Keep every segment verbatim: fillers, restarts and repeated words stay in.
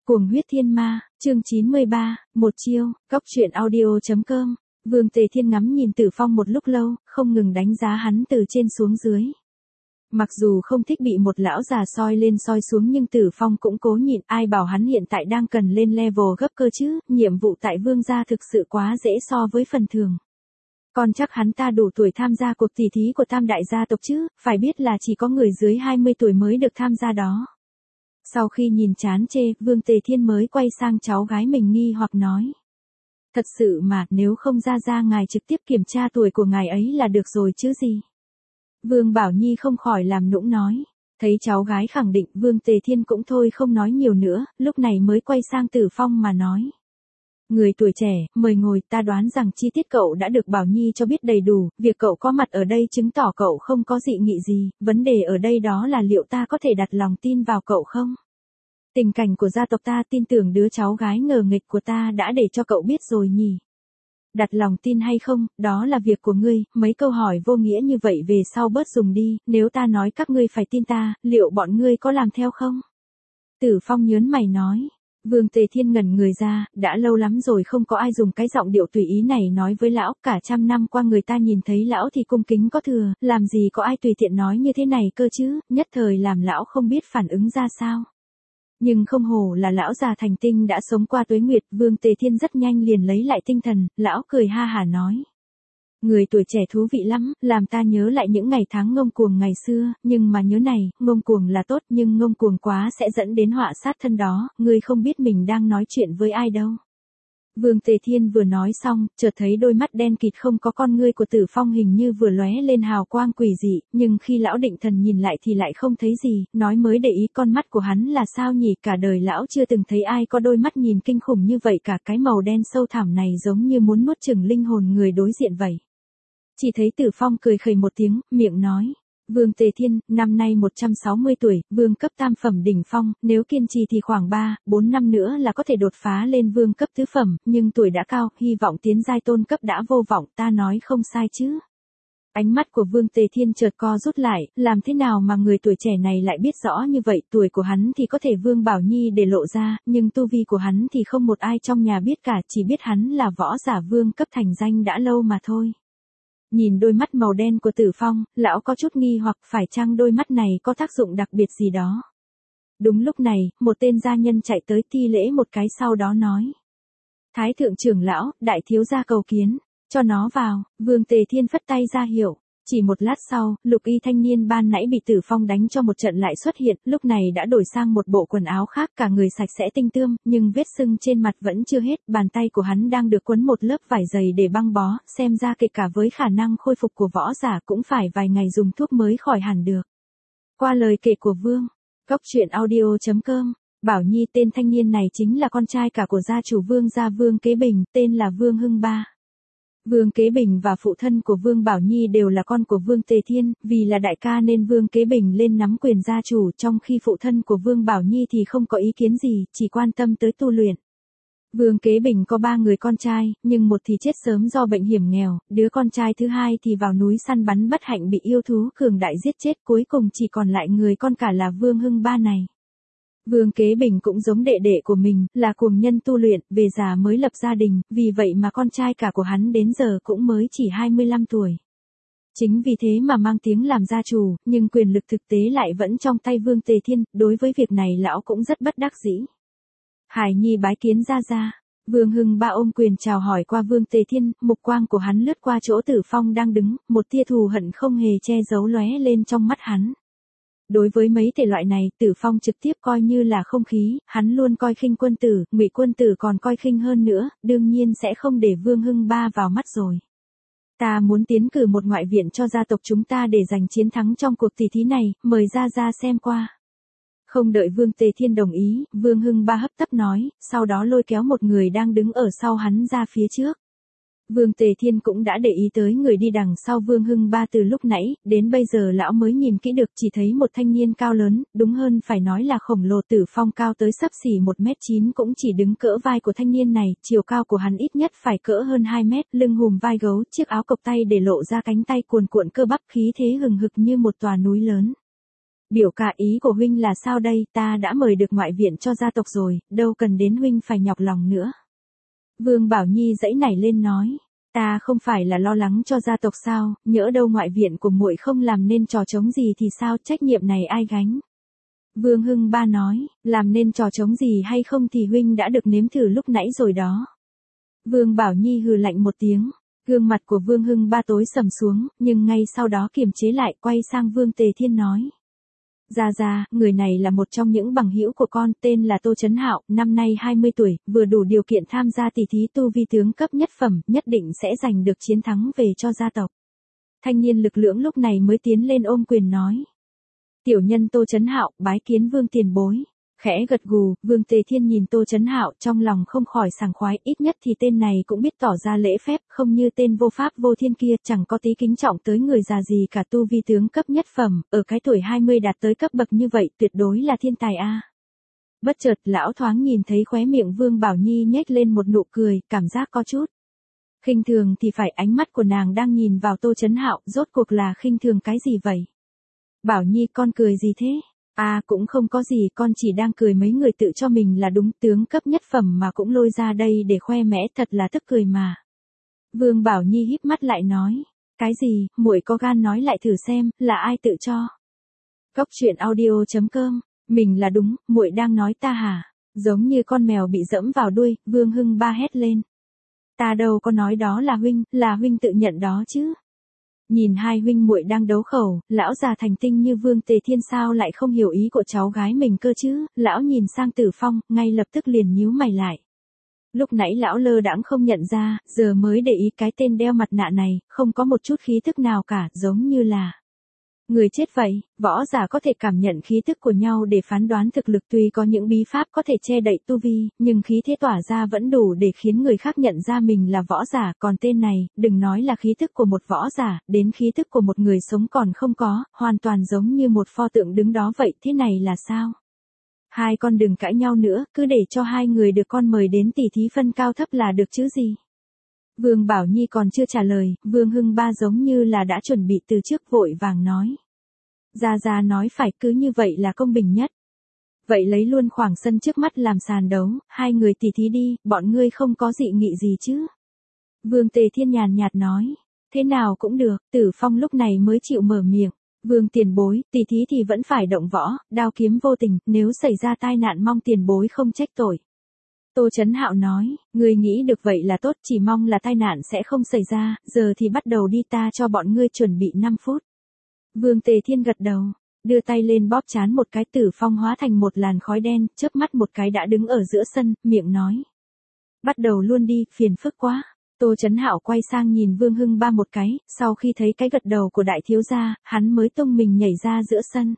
Cuồng huyết thiên ma, chương chín mươi ba, một chiêu, góc truyện audio.com. Vương Tề Thiên ngắm nhìn Tử Phong một lúc lâu, không ngừng đánh giá hắn từ trên xuống dưới. Mặc dù không thích bị một lão già soi lên soi xuống nhưng Tử Phong cũng cố nhịn, ai bảo hắn hiện tại đang cần lên level gấp cơ chứ, nhiệm vụ tại Vương gia thực sự quá dễ so với phần thường. Còn chắc hắn ta đủ tuổi tham gia cuộc tỷ thí của tam đại gia tộc chứ, phải biết là chỉ có người dưới hai mươi tuổi mới được tham gia đó. Sau khi nhìn chán chê, Vương Tề Thiên mới quay sang cháu gái mình nghi hoặc nói. Thật sự mà, nếu không ra ra ngài trực tiếp kiểm tra tuổi của ngài ấy là được rồi chứ gì. Vương Bảo Nhi không khỏi làm nũng nói. Thấy cháu gái khẳng định, Vương Tề Thiên cũng thôi không nói nhiều nữa, lúc này mới quay sang Tử Phong mà nói. Người tuổi trẻ, mời ngồi, ta đoán rằng chi tiết cậu đã được Bảo Nhi cho biết đầy đủ, việc cậu có mặt ở đây chứng tỏ cậu không có dị nghị gì, vấn đề ở đây đó là liệu ta có thể đặt lòng tin vào cậu không? Tình cảnh của gia tộc ta tin tưởng đứa cháu gái ngờ nghịch của ta đã để cho cậu biết rồi nhỉ. Đặt lòng tin hay không, đó là việc của ngươi, mấy câu hỏi vô nghĩa như vậy về sau bớt dùng đi, nếu ta nói các ngươi phải tin ta, liệu bọn ngươi có làm theo không? Tử Phong nhớn mày nói. Vương Tề Thiên ngẩn người ra, đã lâu lắm rồi không có ai dùng cái giọng điệu tùy ý này nói với lão, cả trăm năm qua người ta nhìn thấy lão thì cung kính có thừa, làm gì có ai tùy tiện nói như thế này cơ chứ, nhất thời làm lão không biết phản ứng ra sao. Nhưng không hổ là lão già thành tinh đã sống qua tuế nguyệt, Vương Tề Thiên rất nhanh liền lấy lại tinh thần, lão cười ha hả nói. Người tuổi trẻ thú vị lắm, làm ta nhớ lại những ngày tháng ngông cuồng ngày xưa, nhưng mà nhớ này, ngông cuồng là tốt nhưng ngông cuồng quá sẽ dẫn đến họa sát thân đó, ngươi không biết mình đang nói chuyện với ai đâu. Vương Tề Thiên vừa nói xong, chợt thấy đôi mắt đen kịt không có con ngươi của Tử Phong hình như vừa lóe lên hào quang quỷ dị, nhưng khi lão định thần nhìn lại thì lại không thấy gì, nói mới để ý con mắt của hắn là sao nhỉ, cả đời lão chưa từng thấy ai có đôi mắt nhìn kinh khủng như vậy cả, cái màu đen sâu thẳm này giống như muốn nuốt chửng linh hồn người đối diện vậy. Chỉ thấy Tử Phong cười khẩy một tiếng, miệng nói. Vương Tề Thiên, năm nay một trăm sáu mươi tuổi, vương cấp tam phẩm đỉnh phong, nếu kiên trì thì khoảng ba, bốn năm nữa là có thể đột phá lên vương cấp tứ phẩm, nhưng tuổi đã cao, hy vọng tiến giai tôn cấp đã vô vọng, ta nói không sai chứ. Ánh mắt của Vương Tề Thiên chợt co rút lại, làm thế nào mà người tuổi trẻ này lại biết rõ như vậy, tuổi của hắn thì có thể Vương Bảo Nhi để lộ ra, nhưng tu vi của hắn thì không một ai trong nhà biết cả, chỉ biết hắn là võ giả vương cấp thành danh đã lâu mà thôi. Nhìn đôi mắt màu đen của Tử Phong, lão có chút nghi hoặc phải chăng đôi mắt này có tác dụng đặc biệt gì đó. Đúng lúc này, một tên gia nhân chạy tới thi lễ một cái sau đó nói. Thái thượng trưởng lão, đại thiếu gia cầu kiến, cho nó vào, Vương Tề Thiên phất tay ra hiệu. Chỉ một lát sau, lục y thanh niên ban nãy bị Tử Phong đánh cho một trận lại xuất hiện, lúc này đã đổi sang một bộ quần áo khác, cả người sạch sẽ tinh tươm, nhưng vết sưng trên mặt vẫn chưa hết, bàn tay của hắn đang được quấn một lớp vải dày để băng bó, xem ra kể cả với khả năng khôi phục của võ giả cũng phải vài ngày dùng thuốc mới khỏi hẳn được. Qua lời kể của Vương, góc truyện audio.com, Bảo Nhi tên thanh niên này chính là con trai cả của gia chủ Vương gia Vương Kế Bình, tên là Vương Hưng Ba. Vương Kế Bình và phụ thân của Vương Bảo Nhi đều là con của Vương Tề Thiên, vì là đại ca nên Vương Kế Bình lên nắm quyền gia chủ, trong khi phụ thân của Vương Bảo Nhi thì không có ý kiến gì, chỉ quan tâm tới tu luyện. Vương Kế Bình có ba người con trai, nhưng một thì chết sớm do bệnh hiểm nghèo, đứa con trai thứ hai thì vào núi săn bắn bất hạnh bị yêu thú cường đại giết chết, cuối cùng chỉ còn lại người con cả là Vương Hưng Ba này. Vương Kế Bình cũng giống đệ đệ của mình, là cuồng nhân tu luyện, về già mới lập gia đình, vì vậy mà con trai cả của hắn đến giờ cũng mới chỉ hai mươi lăm tuổi. Chính vì thế mà mang tiếng làm gia chủ, nhưng quyền lực thực tế lại vẫn trong tay Vương Tề Thiên, đối với việc này lão cũng rất bất đắc dĩ. Hải Nhi bái kiến gia gia. Vương Hưng Ba ôm quyền chào hỏi qua Vương Tề Thiên, mục quang của hắn lướt qua chỗ Tử Phong đang đứng, một tia thù hận không hề che giấu lóe lên trong mắt hắn. Đối với mấy thể loại này, Tử Phong trực tiếp coi như là không khí, hắn luôn coi khinh quân tử, Ngụy quân tử còn coi khinh hơn nữa, đương nhiên sẽ không để Vương Hưng Ba vào mắt rồi. Ta muốn tiến cử một ngoại viện cho gia tộc chúng ta để giành chiến thắng trong cuộc tỷ thí này, mời ra ra xem qua. Không đợi Vương Tề Thiên đồng ý, Vương Hưng Ba hấp tấp nói, sau đó lôi kéo một người đang đứng ở sau hắn ra phía trước. Vương Tề Thiên cũng đã để ý tới người đi đằng sau Vương Hưng Ba từ lúc nãy, đến bây giờ lão mới nhìn kỹ được, chỉ thấy một thanh niên cao lớn, đúng hơn phải nói là khổng lồ. Tử Phong cao tới xấp xỉ một mét chín cũng chỉ đứng cỡ vai của thanh niên này, chiều cao của hắn ít nhất phải cỡ hơn hai mét, lưng hùm vai gấu, chiếc áo cộc tay để lộ ra cánh tay cuồn cuộn cơ bắp, khí thế hừng hực như một tòa núi lớn. Biểu ca ý của huynh là sao đây, ta đã mời được ngoại viện cho gia tộc rồi, đâu cần đến huynh phải nhọc lòng nữa. Vương Bảo Nhi giãy nảy lên nói, ta không phải là lo lắng cho gia tộc sao, nhỡ đâu ngoại viện của muội không làm nên trò trống gì thì sao, trách nhiệm này ai gánh. Vương Hưng Ba nói, làm nên trò trống gì hay không thì huynh đã được nếm thử lúc nãy rồi đó. Vương Bảo Nhi hừ lạnh một tiếng, gương mặt của Vương Hưng Ba tối sầm xuống, nhưng ngay sau đó kiềm chế lại, quay sang Vương Tề Thiên nói. Gia Gia, người này là một trong những bằng hữu của con, tên là Tô Chấn Hạo, năm nay hai mươi tuổi, vừa đủ điều kiện tham gia tỷ thí tu vi tướng cấp nhất phẩm, nhất định sẽ giành được chiến thắng về cho gia tộc. Thanh niên lực lưỡng lúc này mới tiến lên ôm quyền nói. Tiểu nhân Tô Chấn Hạo, bái kiến Vương tiền bối. Khẽ gật gù, Vương Tề Thiên nhìn Tô Chấn Hạo trong lòng không khỏi sảng khoái, ít nhất thì tên này cũng biết tỏ ra lễ phép, không như tên vô pháp vô thiên kia, chẳng có tí kính trọng tới người già gì cả, tu vi tướng cấp nhất phẩm, ở cái tuổi hai mươi đạt tới cấp bậc như vậy, tuyệt đối là thiên tài a. Bất chợt, lão thoáng nhìn thấy khóe miệng Vương Bảo Nhi nhếch lên một nụ cười, cảm giác có chút khinh thường thì phải, ánh mắt của nàng đang nhìn vào Tô Chấn Hạo, rốt cuộc là khinh thường cái gì vậy? Bảo Nhi con cười gì thế? À cũng không có gì, con chỉ đang cười mấy người tự cho mình là đúng, tướng cấp nhất phẩm mà cũng lôi ra đây để khoe mẽ, thật là tức cười mà. Vương Bảo Nhi híp mắt lại nói, cái gì, muội có gan nói lại thử xem, là ai tự cho? Cốc truyện audio chấm com, mình là đúng, muội đang nói ta hả? Giống như con mèo bị dẫm vào đuôi, Vương Hưng Ba hét lên. Ta đâu có nói đó là huynh, là huynh tự nhận đó chứ. Nhìn hai huynh muội đang đấu khẩu, lão già thành tinh như Vương Tề Thiên sao lại không hiểu ý của cháu gái mình cơ chứ, lão nhìn sang Tử Phong, ngay lập tức liền nhíu mày lại. Lúc nãy lão lơ đãng không nhận ra, giờ mới để ý cái tên đeo mặt nạ này, không có một chút khí thức nào cả, giống như là người chết vậy. Võ giả có thể cảm nhận khí tức của nhau để phán đoán thực lực, tuy có những bí pháp có thể che đậy tu vi, nhưng khí thế tỏa ra vẫn đủ để khiến người khác nhận ra mình là võ giả, còn tên này, đừng nói là khí tức của một võ giả, đến khí tức của một người sống còn không có, hoàn toàn giống như một pho tượng đứng đó vậy, thế này là sao? Hai con đừng cãi nhau nữa, cứ để cho hai người được con mời đến tỉ thí phân cao thấp là được chứ gì. Vương Bảo Nhi còn chưa trả lời, Vương Hưng Ba giống như là đã chuẩn bị từ trước vội vàng nói. Gia Gia nói phải, cứ như vậy là công bình nhất. Vậy lấy luôn khoảng sân trước mắt làm sàn đấu, hai người tỉ thí đi, bọn ngươi không có dị nghị gì chứ. Vương Tề Thiên nhàn nhạt nói, thế nào cũng được, Tử Phong lúc này mới chịu mở miệng. Vương tiền bối, tỉ thí thì vẫn phải động võ, đao kiếm vô tình, nếu xảy ra tai nạn mong tiền bối không trách tội. Tô Chấn Hạo nói, ngươi nghĩ được vậy là tốt, chỉ mong là tai nạn sẽ không xảy ra, giờ thì bắt đầu đi, ta cho bọn ngươi chuẩn bị năm phút. Vương Tề Thiên gật đầu, đưa tay lên bóp chán một cái, Tử Phong hóa thành một làn khói đen, chớp mắt một cái đã đứng ở giữa sân, miệng nói. Bắt đầu luôn đi, phiền phức quá. Tô Chấn Hạo quay sang nhìn Vương Hưng Ba một cái, sau khi thấy cái gật đầu của đại thiếu gia, hắn mới tung mình nhảy ra giữa sân.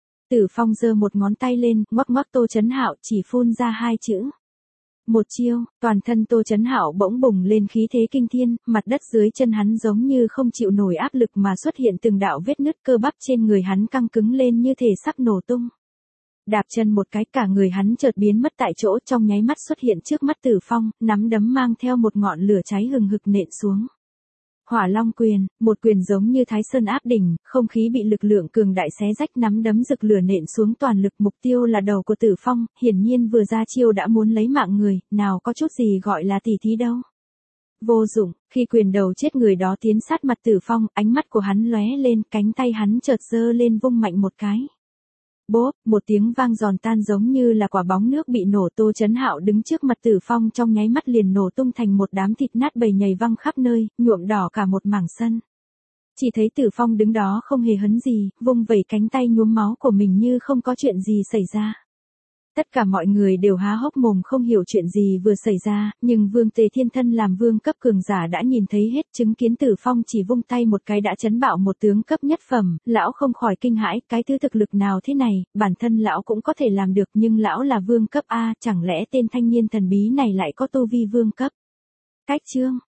Tử Phong giơ một ngón tay lên, ngoắc ngoắc Tô Chấn Hạo, chỉ phun ra hai chữ. Một chiêu, toàn thân Tô Chấn Hạo bỗng bùng lên khí thế kinh thiên, mặt đất dưới chân hắn giống như không chịu nổi áp lực mà xuất hiện từng đạo vết nứt, cơ bắp trên người hắn căng cứng lên như thể sắp nổ tung. Đạp chân một cái, cả người hắn chợt biến mất tại chỗ, trong nháy mắt xuất hiện trước mắt Tử Phong, nắm đấm mang theo một ngọn lửa cháy hừng hực nện xuống. Hỏa Long quyền, một quyền giống như Thái Sơn áp đỉnh, không khí bị lực lượng cường đại xé rách, nắm đấm rực lửa nện xuống toàn lực, mục tiêu là đầu của Tử Phong, hiển nhiên vừa ra chiêu đã muốn lấy mạng người, nào có chút gì gọi là tỉ thí đâu. Vô dụng, khi quyền đầu chết người đó tiến sát mặt Tử Phong, ánh mắt của hắn lóe lên, cánh tay hắn chợt giơ lên vung mạnh một cái. Bốp, một tiếng vang giòn tan giống như là quả bóng nước bị nổ, Tô Chấn Hạo đứng trước mặt Tử Phong trong nháy mắt liền nổ tung thành một đám thịt nát bầy nhầy văng khắp nơi, nhuộm đỏ cả một mảng sân. Chỉ thấy Tử Phong đứng đó không hề hấn gì, vung vẩy cánh tay nhuốm máu của mình như không có chuyện gì xảy ra. Tất cả mọi người đều há hốc mồm không hiểu chuyện gì vừa xảy ra, nhưng Vương Tề Thiên thân làm vương cấp cường giả đã nhìn thấy hết, chứng kiến Tử Phong chỉ vung tay một cái đã chấn bạo một tướng cấp nhất phẩm, lão không khỏi kinh hãi, cái thứ thực lực nào thế này, bản thân lão cũng có thể làm được, nhưng lão là vương cấp A, chẳng lẽ tên thanh niên thần bí này lại có tu vi vương cấp. Cách chương